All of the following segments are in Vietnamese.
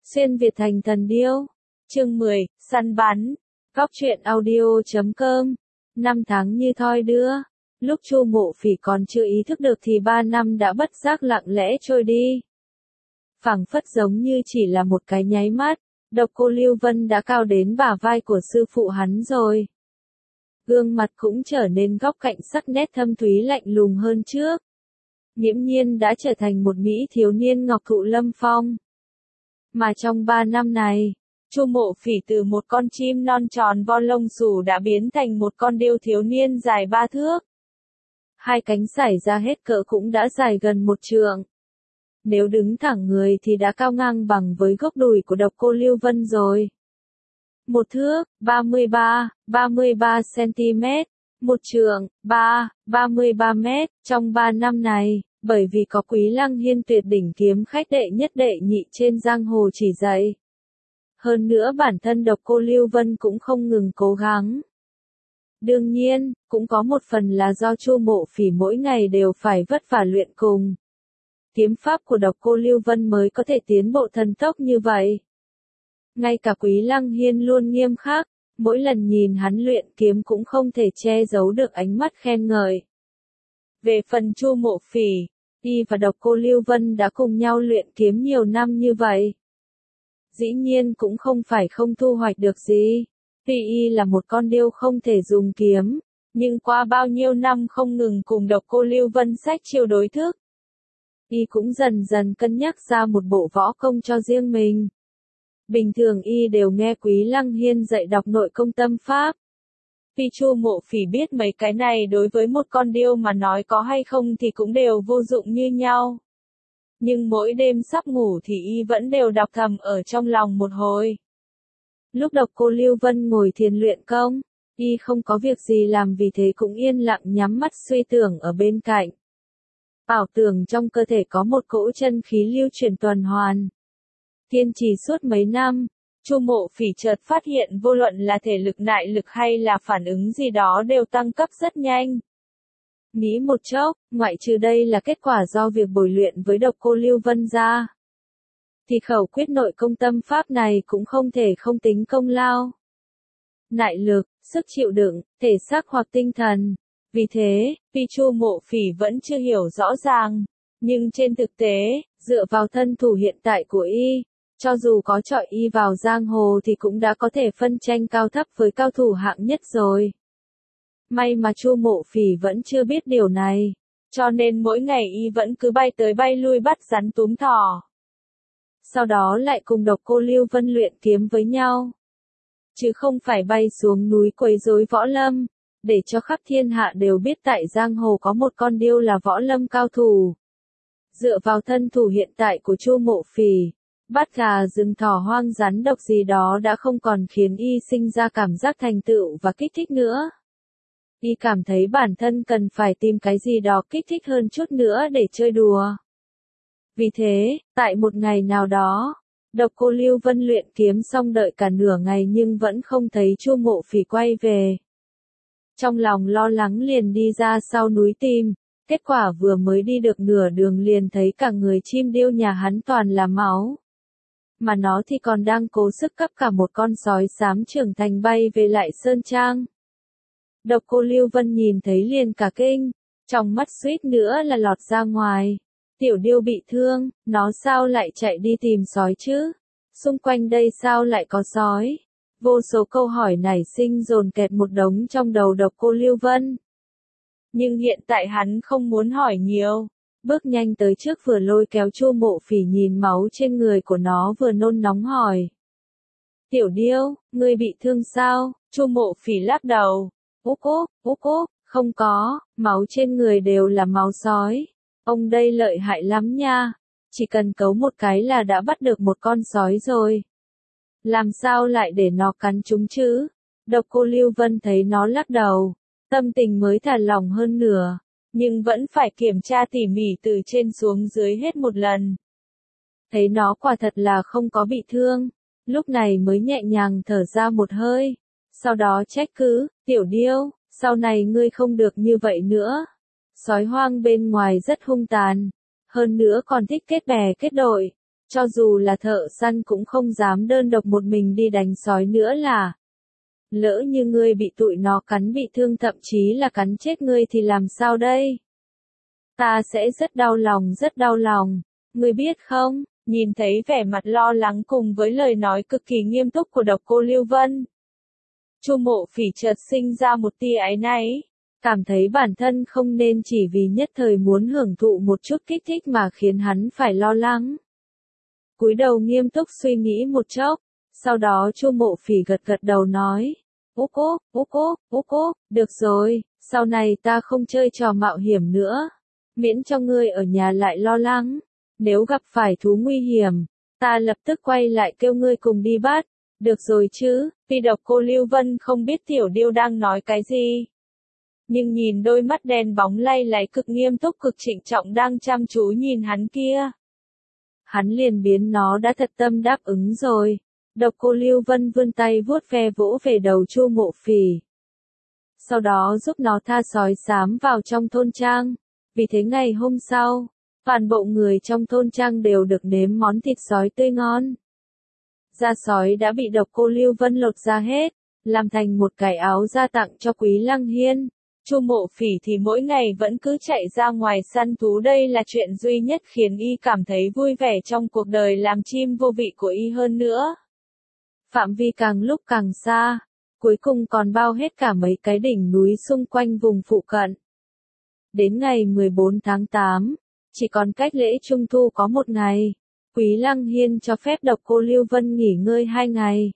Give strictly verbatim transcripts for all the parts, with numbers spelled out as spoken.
Xuyên Việt thành thần điêu. Chương mười, săn bắn. Góc truyện audio chấm com. Năm tháng như thoi đưa. Lúc Chu Mộ Phỉ còn chưa ý thức được thì ba năm đã bất giác lặng lẽ trôi đi. Phảng phất giống như chỉ là một cái nháy mắt, Độc Cô Lưu Vân đã cao đến bả vai của sư phụ hắn rồi. Gương mặt cũng trở nên góc cạnh sắc nét thâm thúy lạnh lùng hơn trước. Nghiễm nhiên đã trở thành một mỹ thiếu niên ngọc thụ lâm phong. Mà trong ba năm này, Chu Mộ Phỉ từ một con chim non tròn vo lông xù đã biến thành một con điêu thiếu niên dài ba thước. Hai cánh xảy ra hết cỡ cũng đã dài gần một trượng. Nếu đứng thẳng người thì đã cao ngang bằng với gốc đùi của Độc Cô Lưu Vân rồi. Một thước, ba mươi ba, ba mươi ba centimet, một trượng, ba, ba mươi ba mét. Trong ba năm này, bởi vì có Quý Lăng Hiên tuyệt đỉnh kiếm khách đệ nhất đệ nhị trên giang hồ chỉ dạy. Hơn nữa bản thân Độc Cô Lưu Vân cũng không ngừng cố gắng. Đương nhiên, cũng có một phần là do Chu Mộ Phỉ mỗi ngày đều phải vất vả luyện cùng. Kiếm pháp của Độc Cô Lưu Vân mới có thể tiến bộ thần tốc như vậy. Ngay cả Quý Lăng Hiên luôn nghiêm khắc, mỗi lần nhìn hắn luyện kiếm cũng không thể che giấu được ánh mắt khen ngợi. Về phần Chu Mộ Phỉ, y và Độc Cô Lưu Vân đã cùng nhau luyện kiếm nhiều năm như vậy. Dĩ nhiên cũng không phải không thu hoạch được gì. Tuy y là một con điêu không thể dùng kiếm, nhưng qua bao nhiêu năm không ngừng cùng Độc Cô Lưu Vân sách chiêu đối thức, y cũng dần dần cân nhắc ra một bộ võ công cho riêng mình. Bình thường y đều nghe Quý Lăng Hiên dạy đọc nội công tâm pháp. Tuy Chu Mộ Phỉ biết mấy cái này đối với một con điêu mà nói có hay không thì cũng đều vô dụng như nhau. Nhưng mỗi đêm sắp ngủ thì y vẫn đều đọc thầm ở trong lòng một hồi. Lúc Độc Cô Lưu Vân ngồi thiền luyện công, y không có việc gì làm vì thế cũng yên lặng nhắm mắt suy tưởng ở bên cạnh. Ảo tưởng trong cơ thể có một cỗ chân khí lưu chuyển tuần hoàn. Kiên trì suốt mấy năm, Chu Mộ Phỉ chợt phát hiện vô luận là thể lực nại lực hay là phản ứng gì đó đều tăng cấp rất nhanh. Nghĩ một chốc, ngoại trừ đây là kết quả do việc bồi luyện với Độc Cô Lưu Vân ra, thì khẩu quyết nội công tâm pháp này cũng không thể không tính công lao. Nại lực, sức chịu đựng, thể xác hoặc tinh thần. Vì thế, tuy Chu Mộ Phỉ vẫn chưa hiểu rõ ràng, nhưng trên thực tế, dựa vào thân thủ hiện tại của y, cho dù có chọi y vào giang hồ thì cũng đã có thể phân tranh cao thấp với cao thủ hạng nhất rồi. May mà Chu Mộ Phỉ vẫn chưa biết điều này, cho nên mỗi ngày y vẫn cứ bay tới bay lui bắt rắn túm thỏ. Sau đó lại cùng Độc Cô Lưu Vân luyện kiếm với nhau. Chứ không phải bay xuống núi quấy rối võ lâm, để cho khắp thiên hạ đều biết tại giang hồ có một con điêu là võ lâm cao thủ. Dựa vào thân thủ hiện tại của Chu Mộ Phỉ, bắt gà rừng thỏ hoang rắn độc gì đó đã không còn khiến y sinh ra cảm giác thành tựu và kích thích nữa. Y cảm thấy bản thân cần phải tìm cái gì đó kích thích hơn chút nữa để chơi đùa. Vì thế, tại một ngày nào đó, Độc Cô Lưu Vân luyện kiếm xong đợi cả nửa ngày nhưng vẫn không thấy Chu Mộ Phỉ quay về. Trong lòng lo lắng liền đi ra sau núi tìm, kết quả vừa mới đi được nửa đường liền thấy cả người chim điêu nhà hắn toàn là máu. Mà nó thì còn đang cố sức cấp cả một con sói xám trưởng thành bay về lại Sơn Trang. Độc Cô Lưu Vân nhìn thấy liền cả kinh, trong mắt suýt nữa là lọt ra ngoài. Tiểu điêu bị thương, nó sao lại chạy đi tìm sói chứ? Xung quanh đây sao lại có sói? Vô số câu hỏi nảy sinh dồn kẹt một đống trong đầu Độc Cô Lưu Vân. Nhưng hiện tại hắn không muốn hỏi nhiều, bước nhanh tới trước vừa lôi kéo Chu Mộ Phỉ nhìn máu trên người của nó vừa nôn nóng hỏi. Tiểu điêu, ngươi bị thương sao? Chu Mộ Phỉ lắc đầu. Úc úc, úc úc, không có, máu trên người đều là máu sói. Ông đây lợi hại lắm nha, chỉ cần cấu một cái là đã bắt được một con sói rồi. Làm sao lại để nó cắn chúng chứ? Độc Cô Lưu Vân thấy nó lắc đầu, tâm tình mới thả lỏng hơn nửa, nhưng vẫn phải kiểm tra tỉ mỉ từ trên xuống dưới hết một lần. Thấy nó quả thật là không có bị thương, lúc này mới nhẹ nhàng thở ra một hơi, sau đó trách cứ, tiểu điêu, sau này ngươi không được như vậy nữa. Sói hoang bên ngoài rất hung tàn, hơn nữa còn thích kết bè kết đội, Cho dù là thợ săn cũng không dám đơn độc một mình đi đánh sói nữa là. Lỡ như ngươi bị tụi nó cắn bị thương thậm chí là cắn chết ngươi thì làm sao đây? Ta sẽ rất đau lòng rất đau lòng, ngươi biết không? Nhìn thấy vẻ mặt lo lắng cùng với lời nói cực kỳ nghiêm túc của Độc Cô Lưu Vân. Chu Mộ Phỉ chợt sinh ra một tia áy náy, cảm thấy bản thân không nên chỉ vì nhất thời muốn hưởng thụ một chút kích thích mà khiến hắn phải lo lắng. Cúi đầu nghiêm túc suy nghĩ một chốc, sau đó Chu Mộ Phỉ gật gật đầu nói, ú cô, ú cô, ú cô, được rồi, sau này ta không chơi trò mạo hiểm nữa, miễn cho ngươi ở nhà lại lo lắng. Nếu gặp phải thú nguy hiểm, ta lập tức quay lại kêu ngươi cùng đi bắt, được rồi chứ? Tuy Độc Cô Lưu Vân không biết Tiểu Điêu đang nói cái gì, nhưng nhìn đôi mắt đen bóng lay láy cực nghiêm túc cực trịnh trọng đang chăm chú nhìn hắn kia, hắn liền biến nó đã thật tâm đáp ứng rồi. Độc Cô Lưu Vân vươn tay vuốt ve vỗ về đầu Chu Mộ Phỉ, sau đó giúp nó tha sói xám vào trong thôn trang. Vì thế ngày hôm sau, toàn bộ người trong thôn trang đều được nếm món thịt sói tươi ngon. Da sói đã bị Độc Cô Lưu Vân lột ra hết, làm thành một cái áo da tặng cho Quý Lăng Hiên. Chu Mộ Phỉ thì mỗi ngày vẫn cứ chạy ra ngoài săn thú, đây là chuyện duy nhất khiến y cảm thấy vui vẻ trong cuộc đời làm chim vô vị của y hơn nữa. Phạm vi càng lúc càng xa, cuối cùng còn bao hết cả mấy cái đỉnh núi xung quanh vùng phụ cận. Đến ngày mười bốn tháng tám, chỉ còn cách lễ Trung Thu có một ngày, Quý Lăng Hiên cho phép Độc Cô Lưu Vân nghỉ ngơi hai ngày.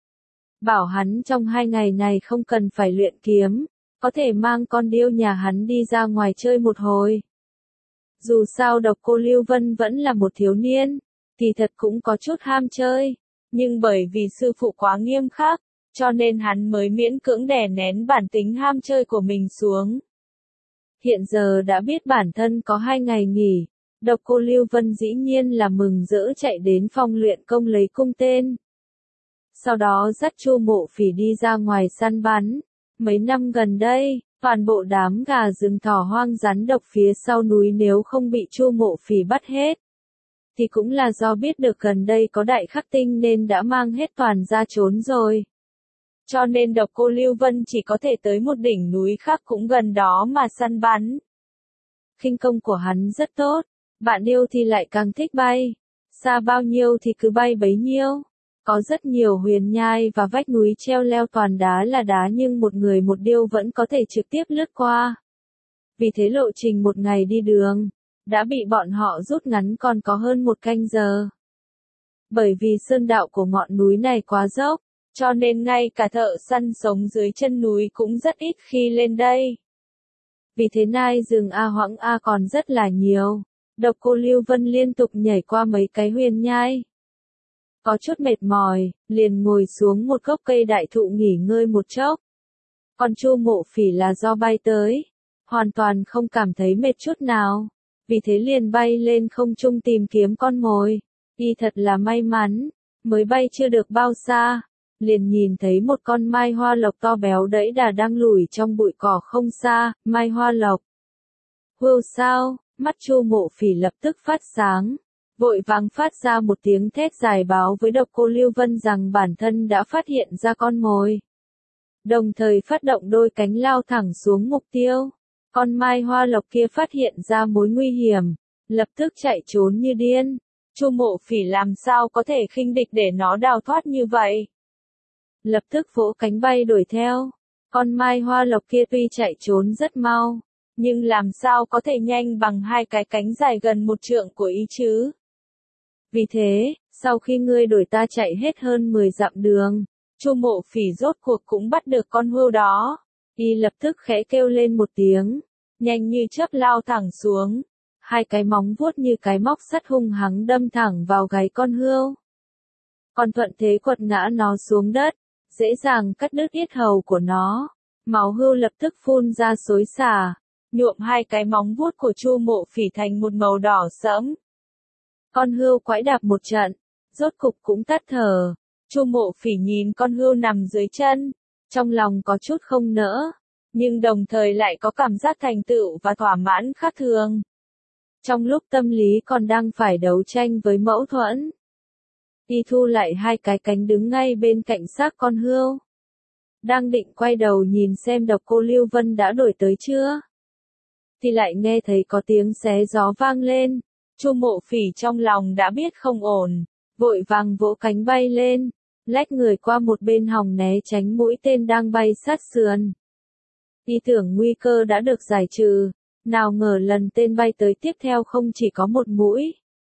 Bảo hắn trong hai ngày này không cần phải luyện kiếm, có thể mang con điêu nhà hắn đi ra ngoài chơi một hồi. Dù sao Độc Cô Lưu Vân vẫn là một thiếu niên, thì thật cũng có chút ham chơi, nhưng bởi vì sư phụ quá nghiêm khắc, cho nên hắn mới miễn cưỡng đè nén bản tính ham chơi của mình xuống. Hiện giờ đã biết bản thân có hai ngày nghỉ, Độc Cô Lưu Vân dĩ nhiên là mừng rỡ chạy đến phòng luyện công lấy cung tên. Sau đó dắt Chu Mộ Phỉ đi ra ngoài săn bắn. Mấy năm gần đây, toàn bộ đám gà rừng thỏ hoang rắn độc phía sau núi nếu không bị Chu Mộ Phỉ bắt hết, thì cũng là do biết được gần đây có đại khắc tinh nên đã mang hết toàn ra trốn rồi. Cho nên Độc Cô Lưu Vân chỉ có thể tới một đỉnh núi khác cũng gần đó mà săn bắn. Khinh công của hắn rất tốt, bạn điêu thì lại càng thích bay, xa bao nhiêu thì cứ bay bấy nhiêu. Có rất nhiều huyền nhai và vách núi treo leo toàn đá là đá nhưng một người một điêu vẫn có thể trực tiếp lướt qua. Vì thế lộ trình một ngày đi đường, đã bị bọn họ rút ngắn còn có hơn một canh giờ. Bởi vì sơn đạo của ngọn núi này quá dốc, cho nên ngay cả thợ săn sống dưới chân núi cũng rất ít khi lên đây. Vì thế nai rừng A Hoãng A còn rất là nhiều. Độc Cô Lưu Vân liên tục nhảy qua mấy cái huyền nhai. Có chút mệt mỏi, liền ngồi xuống một gốc cây đại thụ nghỉ ngơi một chốc. Còn Chu Mộ Phỉ là do bay tới, hoàn toàn không cảm thấy mệt chút nào. Vì thế liền bay lên không trung tìm kiếm con mồi. Y thật là may mắn, mới bay chưa được bao xa, liền nhìn thấy một con mai hoa lộc to béo đẫy đà đang lủi trong bụi cỏ không xa. Mai hoa lộc. Hưu sao, mắt Chu Mộ Phỉ lập tức phát sáng, vội vàng phát ra một tiếng thét dài báo với Độc Cô Lưu Vân rằng bản thân đã phát hiện ra con mồi. Đồng thời phát động đôi cánh lao thẳng xuống mục tiêu. Con mai hoa lộc kia phát hiện ra mối nguy hiểm, lập tức chạy trốn như điên. Chu Mộ Phỉ làm sao có thể khinh địch để nó đào thoát như vậy? Lập tức vỗ cánh bay đuổi theo. Con mai hoa lộc kia tuy chạy trốn rất mau, nhưng làm sao có thể nhanh bằng hai cái cánh dài gần một trượng của y chứ? Vì thế, sau khi ngươi đuổi ta chạy hết hơn mười dặm đường, Chu Mộ Phỉ rốt cuộc cũng bắt được con hươu đó. Y lập tức khẽ kêu lên một tiếng, nhanh như chớp lao thẳng xuống. Hai cái móng vuốt như cái móc sắt hung hăng đâm thẳng vào gáy con hươu. Còn thuận thế quật ngã nó xuống đất, dễ dàng cắt đứt yết hầu của nó. Máu hươu lập tức phun ra xối xả, nhuộm hai cái móng vuốt của Chu Mộ Phỉ thành một màu đỏ sẫm. Con hươu quãi đạp một trận, rốt cục cũng tắt thở. Chu Mộ Phỉ nhìn con hươu nằm dưới chân, trong lòng có chút không nỡ, nhưng đồng thời lại có cảm giác thành tựu và thỏa mãn khác thường. Trong lúc tâm lý còn đang phải đấu tranh với mâu thuẫn, y thu lại hai cái cánh đứng ngay bên cạnh xác con hươu. Đang định quay đầu nhìn xem Độc Cô Lưu Vân đã đuổi tới chưa, thì lại nghe thấy có tiếng xé gió vang lên. Chu Mộ Phỉ trong lòng đã biết không ổn, vội vàng vỗ cánh bay lên, lách người qua một bên hòng né tránh mũi tên đang bay sát sườn. Y tưởng nguy cơ đã được giải trừ, nào ngờ lần tên bay tới tiếp theo không chỉ có một mũi,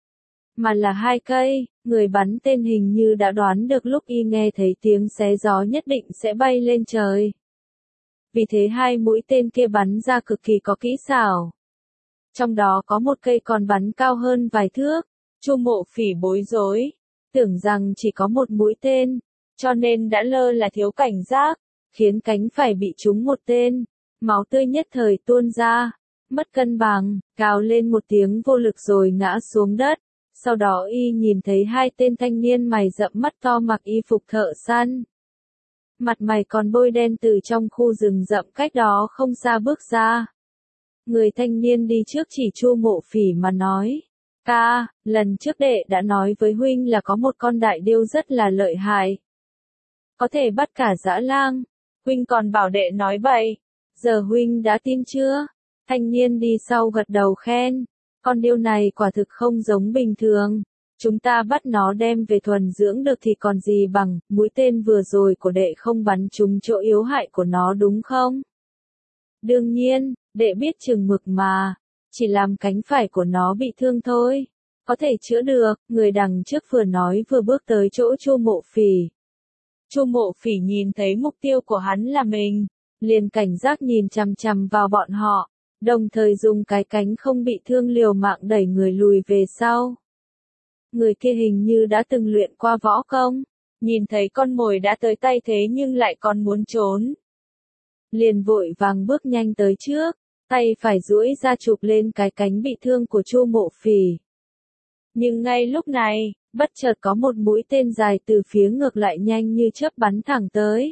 mà là hai cây. Người bắn tên hình như đã đoán được lúc y nghe thấy tiếng xé gió nhất định sẽ bay lên trời. Vì thế hai mũi tên kia bắn ra cực kỳ có kỹ xảo. Trong đó có một cây còn bắn cao hơn vài thước. Chu Mộ Phỉ bối rối, tưởng rằng chỉ có một mũi tên, cho nên đã lơ là thiếu cảnh giác, khiến cánh phải bị trúng một tên, máu tươi nhất thời tuôn ra, mất cân bằng, gào lên một tiếng vô lực rồi ngã xuống đất. Sau đó y nhìn thấy hai tên thanh niên mày rậm mắt to mặc y phục thợ săn, mặt mày còn bôi đen từ trong khu rừng rậm cách đó không xa bước ra. Người thanh niên đi trước chỉ Chu Mộ Phỉ mà nói, ca, lần trước đệ đã nói với huynh là có một con đại điêu rất là lợi hại, có thể bắt cả dã lang, huynh còn bảo đệ nói bậy, giờ huynh đã tin chưa? Thanh niên đi sau gật đầu khen, con điêu này quả thực không giống bình thường, chúng ta bắt nó đem về thuần dưỡng được thì còn gì bằng. Mũi tên vừa rồi của đệ không bắn trúng chỗ yếu hại của nó đúng không? Đương nhiên, đệ biết chừng mực mà, chỉ làm cánh phải của nó bị thương thôi, có thể chữa được. Người đằng trước vừa nói vừa bước tới chỗ Chu Mộ Phỉ. Chu Mộ Phỉ nhìn thấy mục tiêu của hắn là mình, liền cảnh giác nhìn chằm chằm vào bọn họ, đồng thời dùng cái cánh không bị thương liều mạng đẩy người lùi về sau. Người kia hình như đã từng luyện qua võ công, nhìn thấy con mồi đã tới tay thế nhưng lại còn muốn trốn, liền vội vàng bước nhanh tới trước, tay phải duỗi ra chụp lên cái cánh bị thương của Chu Mộ Phỉ. Nhưng ngay lúc này, bất chợt có một mũi tên dài từ phía ngược lại nhanh như chớp bắn thẳng tới.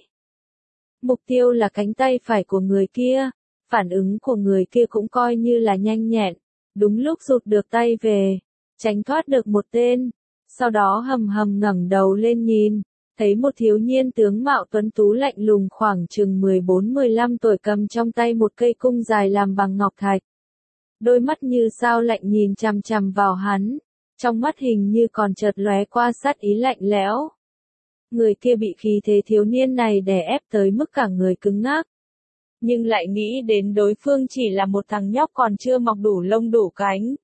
Mục tiêu là cánh tay phải của người kia, phản ứng của người kia cũng coi như là nhanh nhẹn, đúng lúc rụt được tay về, tránh thoát được một tên, sau đó hầm hầm ngẩng đầu lên nhìn, thấy một thiếu niên tướng mạo tuấn tú lạnh lùng khoảng chừng mười bốn mười lăm tuổi cầm trong tay một cây cung dài làm bằng ngọc thạch. Đôi mắt như sao lạnh nhìn chằm chằm vào hắn, trong mắt hình như còn chợt lóe qua sát ý lạnh lẽo. Người kia bị khí thế thiếu niên này đè ép tới mức cả người cứng ngắc, nhưng lại nghĩ đến đối phương chỉ là một thằng nhóc còn chưa mọc đủ lông đủ cánh.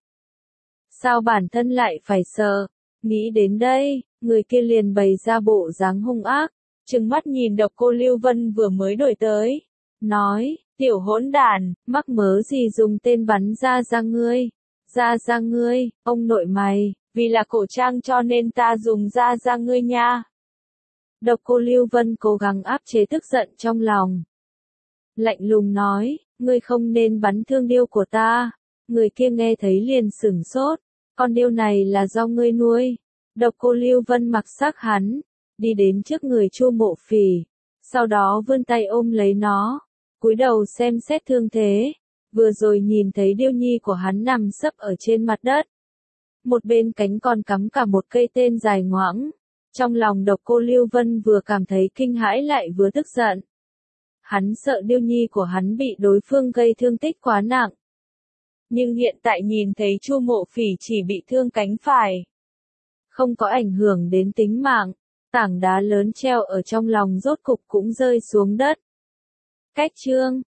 Sao bản thân lại phải sợ? Nghĩ đến đây, người kia liền bày ra bộ dáng hung ác, trừng mắt nhìn Độc Cô Lưu Vân vừa mới đuổi tới, nói, tiểu hỗn đản, mắc mớ gì dùng tên bắn ra ra ngươi, ra ra ngươi, ông nội mày, vì là cổ trang cho nên ta dùng ra ra ngươi nha. Độc Cô Lưu Vân cố gắng áp chế tức giận trong lòng, lạnh lùng nói, ngươi không nên bắn thương điêu của ta. Người kia nghe thấy liền sửng sốt, con điêu này là do ngươi nuôi. Độc Cô Lưu Vân mặc sắc hắn, đi đến trước người Chu Mộ Phỉ, sau đó vươn tay ôm lấy nó, cúi đầu xem xét thương thế, vừa rồi nhìn thấy điêu nhi của hắn nằm sấp ở trên mặt đất. Một bên cánh còn cắm cả một cây tên dài ngoãng, trong lòng Độc Cô Lưu Vân vừa cảm thấy kinh hãi lại vừa tức giận. Hắn sợ điêu nhi của hắn bị đối phương gây thương tích quá nặng. Nhưng hiện tại nhìn thấy Chu Mộ Phỉ chỉ bị thương cánh phải, không có ảnh hưởng đến tính mạng, tảng đá lớn treo ở trong lòng rốt cục cũng rơi xuống đất. Cách chương